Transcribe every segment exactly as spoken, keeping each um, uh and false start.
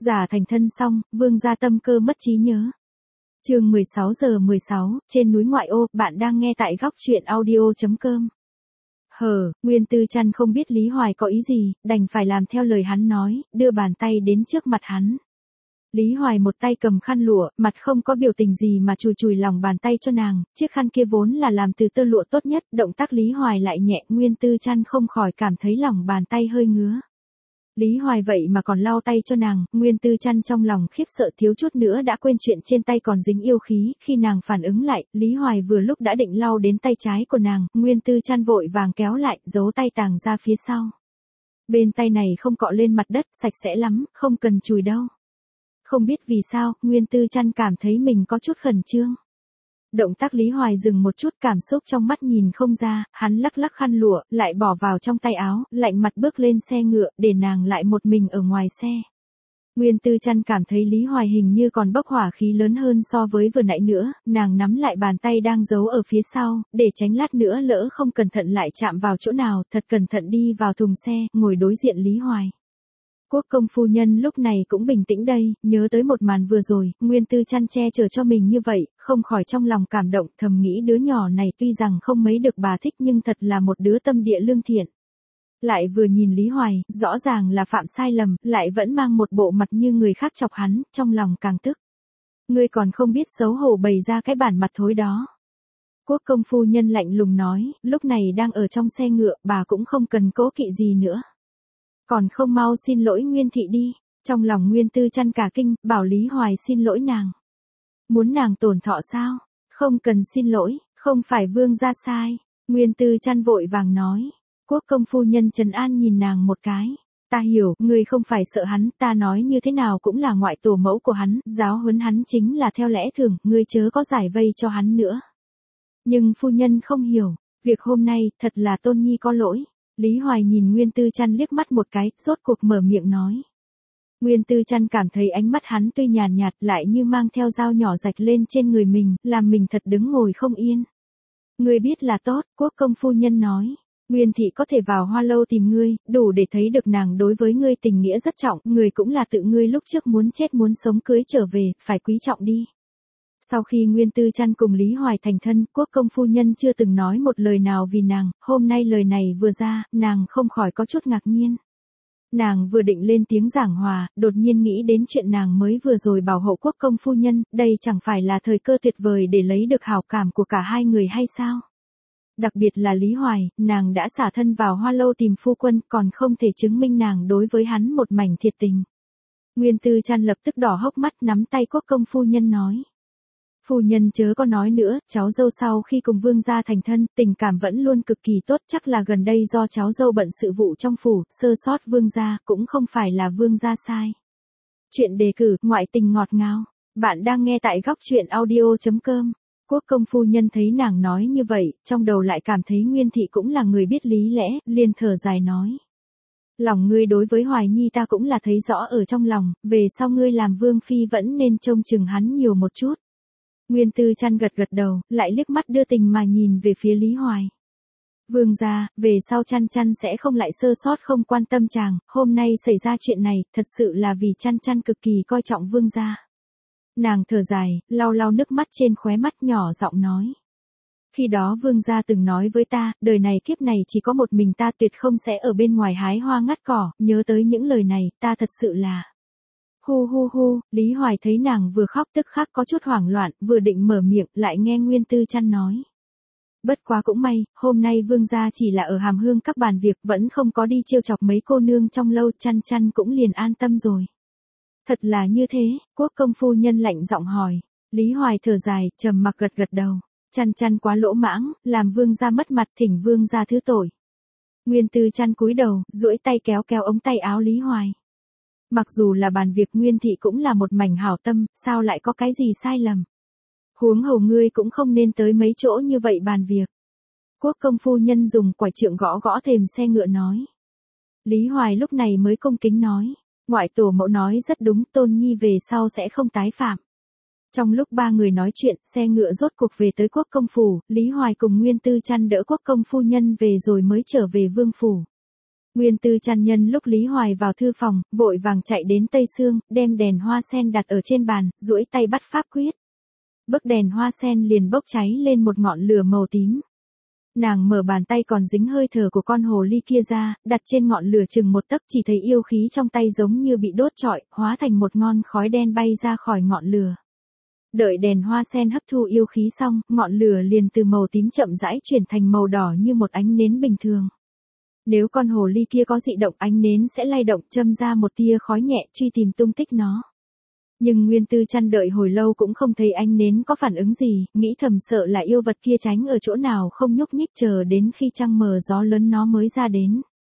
Giả thành thân xong, Vương gia tâm cơ mất trí nhớ. Chương mười sáu giờ mười sáu, trên núi ngoại ô, bạn đang nghe tại góc truyện audio chấm com. Hờ, Nguyên Tư Trăn không biết Lý Hoài có ý gì, đành phải làm theo lời hắn nói, đưa bàn tay đến trước mặt hắn. Lý Hoài một tay cầm khăn lụa, mặt không có biểu tình gì mà chùi chùi lòng bàn tay cho nàng, chiếc khăn kia vốn là làm từ tơ lụa tốt nhất, động tác Lý Hoài lại nhẹ, Nguyên Tư Trăn không khỏi cảm thấy lòng bàn tay hơi ngứa. Lý Hoài vậy mà còn lau tay cho nàng, Nguyên Tư Trăn trong lòng khiếp sợ thiếu chút nữa đã quên chuyện trên tay còn dính yêu khí, khi nàng phản ứng lại, Lý Hoài vừa lúc đã định lau đến tay trái của nàng, Nguyên Tư Trăn vội vàng kéo lại, giấu tay tàng ra phía sau. Bên tay này không cọ lên mặt đất, sạch sẽ lắm, không cần chùi đâu. Không biết vì sao, Nguyên Tư Trăn cảm thấy mình có chút khẩn trương. Động tác Lý Hoài dừng một chút, cảm xúc trong mắt nhìn không ra, hắn lắc lắc khăn lụa, lại bỏ vào trong tay áo, lạnh mặt bước lên xe ngựa, để nàng lại một mình ở ngoài xe. Nguyên Tư Trăn cảm thấy Lý Hoài hình như còn bốc hỏa khí lớn hơn so với vừa nãy nữa, nàng nắm lại bàn tay đang giấu ở phía sau, để tránh lát nữa lỡ không cẩn thận lại chạm vào chỗ nào, thật cẩn thận đi vào thùng xe, ngồi đối diện Lý Hoài. Quốc công phu nhân lúc này cũng bình tĩnh đây, nhớ tới một màn vừa rồi, Nguyên Tư Trăn che chở cho mình như vậy, không khỏi trong lòng cảm động, thầm nghĩ đứa nhỏ này tuy rằng không mấy được bà thích nhưng thật là một đứa tâm địa lương thiện. Lại vừa nhìn Lý Hoài, rõ ràng là phạm sai lầm, lại vẫn mang một bộ mặt như người khác chọc hắn, trong lòng càng tức. Ngươi còn không biết xấu hổ bày ra cái bản mặt thối đó. Quốc công phu nhân lạnh lùng nói, lúc này đang ở trong xe ngựa, bà cũng không cần cố kỵ gì nữa. Còn không mau xin lỗi Nguyên thị đi. Trong lòng Nguyên Tư Trăn cả kinh, bảo Lý Hoài xin lỗi nàng. Muốn nàng tổn thọ sao? Không cần xin lỗi, không phải vương gia sai. Nguyên Tư Trăn vội vàng nói. Quốc công phu nhân trấn an nhìn nàng một cái. Ta hiểu, ngươi không phải sợ hắn, ta nói như thế nào cũng là ngoại tổ mẫu của hắn, giáo huấn hắn chính là theo lẽ thường, ngươi chớ có giải vây cho hắn nữa. Nhưng phu nhân không hiểu, việc hôm nay, thật là Tôn Nhi có lỗi. Lý Hoài nhìn Nguyên Tư Trăn liếc mắt một cái, rốt cuộc mở miệng nói. Nguyên Tư Trăn cảm thấy ánh mắt hắn tuy nhàn nhạt lại như mang theo dao nhỏ rạch lên trên người mình, làm mình thật đứng ngồi không yên. Ngươi biết là tốt, quốc công phu nhân nói. Nguyên thị có thể vào Hoa Lâu tìm ngươi, đủ để thấy được nàng đối với ngươi tình nghĩa rất trọng, người cũng là tự ngươi lúc trước muốn chết muốn sống cưới trở về, phải quý trọng đi. Sau khi Nguyên Tư Trăn cùng Lý Hoài thành thân, quốc công phu nhân chưa từng nói một lời nào vì nàng, hôm nay lời này vừa ra, nàng không khỏi có chút ngạc nhiên. Nàng vừa định lên tiếng giảng hòa, đột nhiên nghĩ đến chuyện nàng mới vừa rồi bảo hộ quốc công phu nhân, đây chẳng phải là thời cơ tuyệt vời để lấy được hảo cảm của cả hai người hay sao? Đặc biệt là Lý Hoài, nàng đã xả thân vào Hoa Lâu tìm phu quân, còn không thể chứng minh nàng đối với hắn một mảnh thiệt tình. Nguyên Tư Trăn lập tức đỏ hốc mắt, nắm tay quốc công phu nhân nói. Phu nhân chớ có nói nữa, cháu dâu sau khi cùng vương gia thành thân, tình cảm vẫn luôn cực kỳ tốt, chắc là gần đây do cháu dâu bận sự vụ trong phủ, sơ sót vương gia, cũng không phải là vương gia sai. Chuyện đề cử, ngoại tình ngọt ngào. Bạn đang nghe tại góc truyện audio chấm com. Quốc công phu nhân thấy nàng nói như vậy, trong đầu lại cảm thấy Nguyên thị cũng là người biết lý lẽ, liền thở dài nói. Lòng ngươi đối với Hoài Nhi ta cũng là thấy rõ ở trong lòng, về sau ngươi làm vương phi vẫn nên trông chừng hắn nhiều một chút. Nguyên Tư Trăn gật gật đầu, lại liếc mắt đưa tình mà nhìn về phía Lý Hoài. Vương gia, về sau Trăn Trăn sẽ không lại sơ sót không quan tâm chàng, hôm nay xảy ra chuyện này, thật sự là vì Trăn Trăn cực kỳ coi trọng vương gia. Nàng thở dài, lau lau nước mắt trên khóe mắt, nhỏ giọng nói. Khi đó vương gia từng nói với ta, đời này kiếp này chỉ có một mình ta, tuyệt không sẽ ở bên ngoài hái hoa ngắt cỏ, nhớ tới những lời này, ta thật sự là... Hu hu hu, Lý Hoài thấy nàng vừa khóc tức khắc có chút hoảng loạn, vừa định mở miệng, lại nghe Nguyên Tư Trăn nói. Bất quá cũng may, hôm nay vương gia chỉ là ở hàm hương các bàn việc, vẫn không có đi trêu chọc mấy cô nương trong lâu, Trăn Trăn cũng liền an tâm rồi. Thật là như thế, quốc công phu nhân lạnh giọng hỏi. Lý Hoài thở dài, trầm mặc gật gật đầu. Trăn Trăn quá lỗ mãng, làm vương gia mất mặt, thỉnh vương gia thứ tội. Nguyên Tư Trăn cúi đầu, duỗi tay kéo kéo ống tay áo Lý Hoài. Mặc dù là bàn việc Nguyên thị cũng là một mảnh hảo tâm, sao lại có cái gì sai lầm. Huống hồ ngươi cũng không nên tới mấy chỗ như vậy bàn việc. Quốc công phu nhân dùng quải trượng gõ gõ thềm xe ngựa nói. Lý Hoài lúc này mới cung kính nói. Ngoại tổ mẫu nói rất đúng, Tôn Nhi về sau sẽ không tái phạm. Trong lúc ba người nói chuyện, xe ngựa rốt cuộc về tới quốc công phủ, Lý Hoài cùng Nguyên Tư Trăn đỡ quốc công phu nhân về rồi mới trở về vương phủ. Nguyên Tư Trăn nhân lúc Lý Hoài vào thư phòng, vội vàng chạy đến Tây Sương, đem đèn hoa sen đặt ở trên bàn, duỗi tay bắt pháp quyết. Bức đèn hoa sen liền bốc cháy lên một ngọn lửa màu tím. Nàng mở bàn tay còn dính hơi thở của con hồ ly kia ra, đặt trên ngọn lửa chừng một tấc, chỉ thấy yêu khí trong tay giống như bị đốt trọi, hóa thành một ngọn khói đen bay ra khỏi ngọn lửa. Đợi đèn hoa sen hấp thu yêu khí xong, ngọn lửa liền từ màu tím chậm rãi chuyển thành màu đỏ như một ánh nến bình thường. Nếu con hồ ly kia có dị động, ánh nến sẽ lay động châm ra một tia khói nhẹ truy tìm tung tích nó. Nhưng Nguyên Tư Trăn đợi hồi lâu cũng không thấy ánh nến có phản ứng gì, nghĩ thầm sợ là yêu vật kia tránh ở chỗ nào không nhúc nhích chờ đến khi trăng mờ gió lớn nó mới ra đến.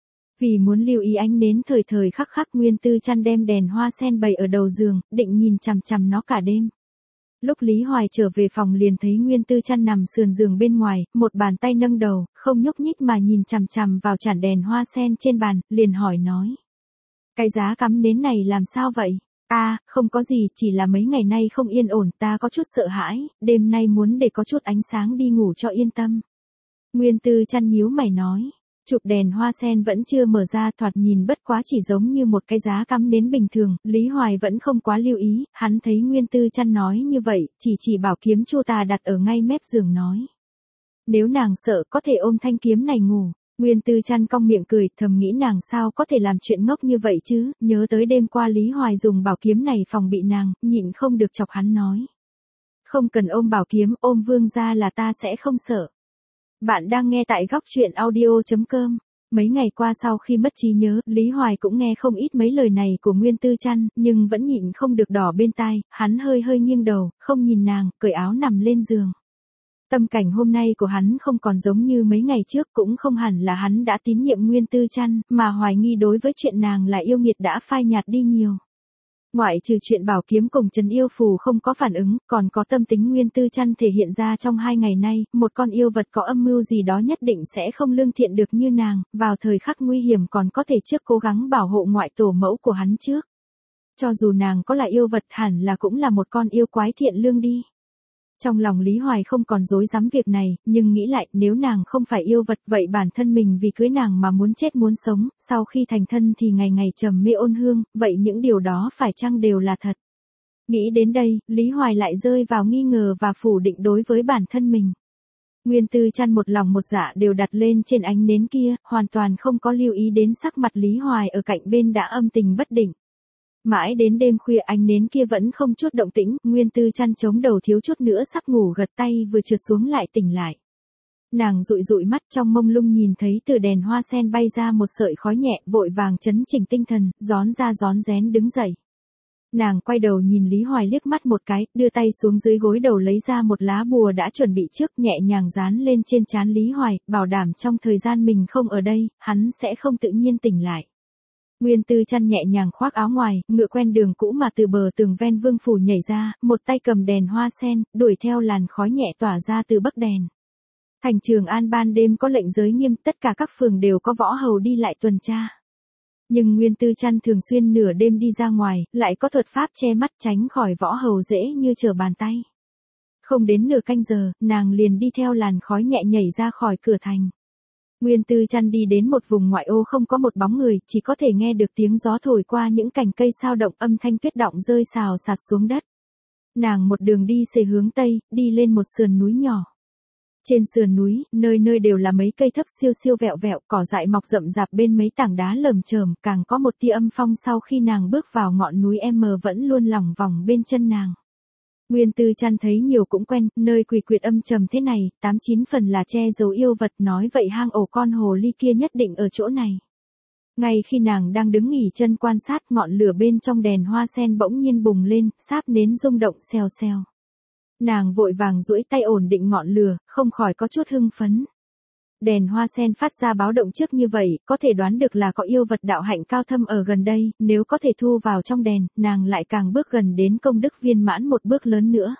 Vì muốn lưu ý ánh nến thời thời khắc khắc, Nguyên Tư Trăn đem đèn hoa sen bày ở đầu giường, định nhìn chằm chằm nó cả đêm. Lúc Lý Hoài trở về phòng liền thấy Nguyên Tư Trăn nằm sườn giường bên ngoài, một bàn tay nâng đầu, không nhúc nhích mà nhìn chằm chằm vào chản đèn hoa sen trên bàn, liền hỏi nói. Cái giá cắm nến này làm sao vậy? À, không có gì, chỉ là mấy ngày nay không yên ổn, ta có chút sợ hãi, đêm nay muốn để có chút ánh sáng đi ngủ cho yên tâm. Nguyên Tư Trăn nhíu mày nói. Chụp đèn hoa sen vẫn chưa mở ra, thoạt nhìn bất quá chỉ giống như một cái giá cắm nến bình thường, Lý Hoài vẫn không quá lưu ý, hắn thấy Nguyên Tư Trăn nói như vậy, chỉ chỉ bảo kiếm chu tà đặt ở ngay mép giường nói. Nếu nàng sợ có thể ôm thanh kiếm này ngủ. Nguyên Tư Trăn cong miệng cười, thầm nghĩ nàng sao có thể làm chuyện ngốc như vậy chứ, nhớ tới đêm qua Lý Hoài dùng bảo kiếm này phòng bị nàng, nhịn không được chọc hắn nói. Không cần ôm bảo kiếm, ôm vương gia là ta sẽ không sợ. Bạn đang nghe tại góc truyện audio chấm com. Mấy ngày qua sau khi mất trí nhớ, Lý Hoài cũng nghe không ít mấy lời này của Nguyên Tư Trăn, nhưng vẫn nhịn không được đỏ bên tai, hắn hơi hơi nghiêng đầu, không nhìn nàng, cởi áo nằm lên giường. Tâm cảnh hôm nay của hắn không còn giống như mấy ngày trước, cũng không hẳn là hắn đã tín nhiệm Nguyên Tư Trăn, mà hoài nghi đối với chuyện nàng là yêu nghiệt đã phai nhạt đi nhiều. Ngoại trừ chuyện bảo kiếm cùng Trần Yêu Phù không có phản ứng, còn có tâm tính Nguyên Tư Trăn thể hiện ra trong hai ngày nay, một con yêu vật có âm mưu gì đó nhất định sẽ không lương thiện được như nàng, vào thời khắc nguy hiểm còn có thể trước cố gắng bảo hộ ngoại tổ mẫu của hắn trước. Cho dù nàng có là yêu vật hẳn là cũng là một con yêu quái thiện lương đi. Trong lòng Lý Hoài không còn dối dám việc này, nhưng nghĩ lại, nếu nàng không phải yêu vật vậy bản thân mình vì cưới nàng mà muốn chết muốn sống, sau khi thành thân thì ngày ngày trầm mê ôn hương, vậy những điều đó phải chăng đều là thật? Nghĩ đến đây, Lý Hoài lại rơi vào nghi ngờ và phủ định đối với bản thân mình. Nguyên Tư Trăn một lòng một dạ đều đặt lên trên ánh nến kia, hoàn toàn không có lưu ý đến sắc mặt Lý Hoài ở cạnh bên đã âm tình bất định. Mãi đến đêm khuya ánh nến kia vẫn không chút động tĩnh, Nguyên Tư Trăn chống đầu thiếu chút nữa sắp ngủ gật tay vừa trượt xuống lại tỉnh lại. Nàng dụi dụi mắt trong mông lung nhìn thấy từ đèn hoa sen bay ra một sợi khói nhẹ, vội vàng chấn chỉnh tinh thần, rón ra rón rén đứng dậy. Nàng quay đầu nhìn Lý Hoài liếc mắt một cái, đưa tay xuống dưới gối đầu lấy ra một lá bùa đã chuẩn bị trước, nhẹ nhàng dán lên trên trán Lý Hoài, bảo đảm trong thời gian mình không ở đây, hắn sẽ không tự nhiên tỉnh lại. Nguyên Tư Trăn nhẹ nhàng khoác áo ngoài, ngựa quen đường cũ mà từ bờ tường ven vương phủ nhảy ra, một tay cầm đèn hoa sen, đuổi theo làn khói nhẹ tỏa ra từ bấc đèn. Thành Trường An ban đêm có lệnh giới nghiêm, tất cả các phường đều có võ hầu đi lại tuần tra. Nhưng Nguyên Tư Trăn thường xuyên nửa đêm đi ra ngoài, lại có thuật pháp che mắt tránh khỏi võ hầu dễ như trở bàn tay. Không đến nửa canh giờ, nàng liền đi theo làn khói nhẹ nhảy ra khỏi cửa thành. Nguyên Tư Trăn đi đến một vùng ngoại ô không có một bóng người, chỉ có thể nghe được tiếng gió thổi qua những cành cây sao động, âm thanh tuyết động rơi xào xạc xuống đất. Nàng một đường đi xề hướng tây, đi lên một sườn núi nhỏ. Trên sườn núi, nơi nơi đều là mấy cây thấp siêu siêu vẹo vẹo, cỏ dại mọc rậm rạp bên mấy tảng đá lởm chởm, càng có một tia âm phong sau khi nàng bước vào ngọn núi M vẫn luôn lỏng vòng bên chân nàng. Nguyên Tư Trăn thấy nhiều cũng quen, nơi quỷ quyệt âm trầm thế này, tám chín phần là che giấu yêu vật, nói vậy hang ổ con hồ ly kia nhất định ở chỗ này. Ngay khi nàng đang đứng nghỉ chân quan sát, ngọn lửa bên trong đèn hoa sen bỗng nhiên bùng lên, sáp nến rung động xèo xèo. Nàng vội vàng duỗi tay ổn định ngọn lửa, không khỏi có chút hưng phấn. Đèn hoa sen phát ra báo động trước như vậy, có thể đoán được là có yêu vật đạo hạnh cao thâm ở gần đây, nếu có thể thu vào trong đèn, nàng lại càng bước gần đến công đức viên mãn một bước lớn nữa.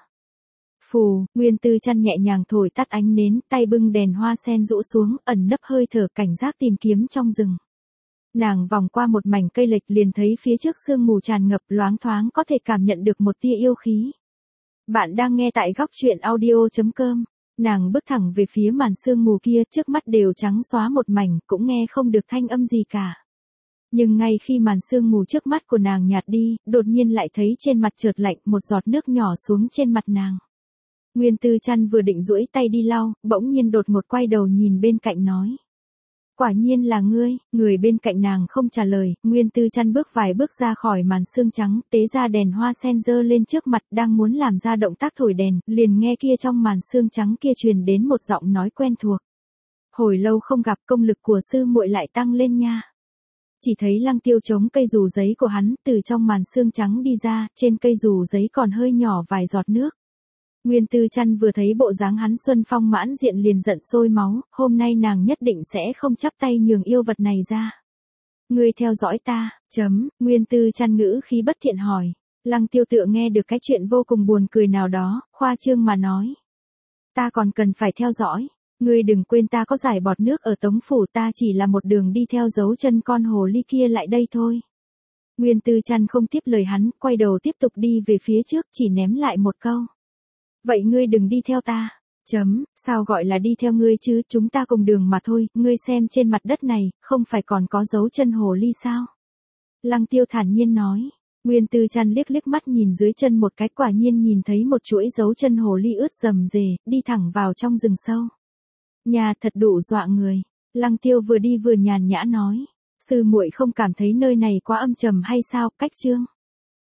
Phù, Nguyên Tư Trăn nhẹ nhàng thổi tắt ánh nến, tay bưng đèn hoa sen rũ xuống, ẩn nấp hơi thở cảnh giác tìm kiếm trong rừng. Nàng vòng qua một mảnh cây lệch liền thấy phía trước sương mù tràn ngập, loáng thoáng có thể cảm nhận được một tia yêu khí. Bạn đang nghe tại góc truyện audio chấm com. Nàng bước thẳng về phía màn sương mù kia, trước mắt đều trắng xóa một mảnh, cũng nghe không được thanh âm gì cả. Nhưng ngay khi màn sương mù trước mắt của nàng nhạt đi, đột nhiên lại thấy trên mặt chợt lạnh, một giọt nước nhỏ xuống trên mặt nàng. Nguyên Tư Trăn vừa định duỗi tay đi lau, bỗng nhiên đột ngột quay đầu nhìn bên cạnh nói. Quả nhiên là ngươi. Người bên cạnh nàng không trả lời, Nguyên Tư Trăn bước vài bước ra khỏi màn sương trắng, tế ra đèn hoa sen dơ lên trước mặt, đang muốn làm ra động tác thổi đèn, liền nghe kia trong màn sương trắng kia truyền đến một giọng nói quen thuộc. Hồi lâu không gặp, công lực của sư muội lại tăng lên nha. Chỉ thấy Lăng Tiêu chống cây dù giấy của hắn, từ trong màn sương trắng đi ra, trên cây dù giấy còn hơi nhỏ vài giọt nước. Nguyên Tư Trăn vừa thấy bộ dáng hắn xuân phong mãn diện liền giận sôi máu, hôm nay nàng nhất định sẽ không chắp tay nhường yêu vật này ra. Ngươi theo dõi ta, chấm, Nguyên Tư Trăn ngữ khí bất thiện hỏi. Lăng Tiêu tựa nghe được cái chuyện vô cùng buồn cười nào đó, khoa trương mà nói. Ta còn cần phải theo dõi, ngươi đừng quên ta có giải bọt nước ở Tống Phủ, ta chỉ là một đường đi theo dấu chân con hồ ly kia lại đây thôi. Nguyên Tư Trăn không tiếp lời hắn, quay đầu tiếp tục đi về phía trước, chỉ ném lại một câu. Vậy ngươi đừng đi theo ta. Chấm, sao gọi là đi theo ngươi chứ, chúng ta cùng đường mà thôi, ngươi xem trên mặt đất này, không phải còn có dấu chân hồ ly sao? Lăng Tiêu thản nhiên nói. Nguyên Tư Trăn liếc liếc mắt nhìn dưới chân một cái, quả nhiên nhìn thấy một chuỗi dấu chân hồ ly ướt rầm rề, đi thẳng vào trong rừng sâu. Nhà thật đủ dọa người. Lăng Tiêu vừa đi vừa nhàn nhã nói. Sư muội không cảm thấy nơi này quá âm trầm hay sao, cách chương.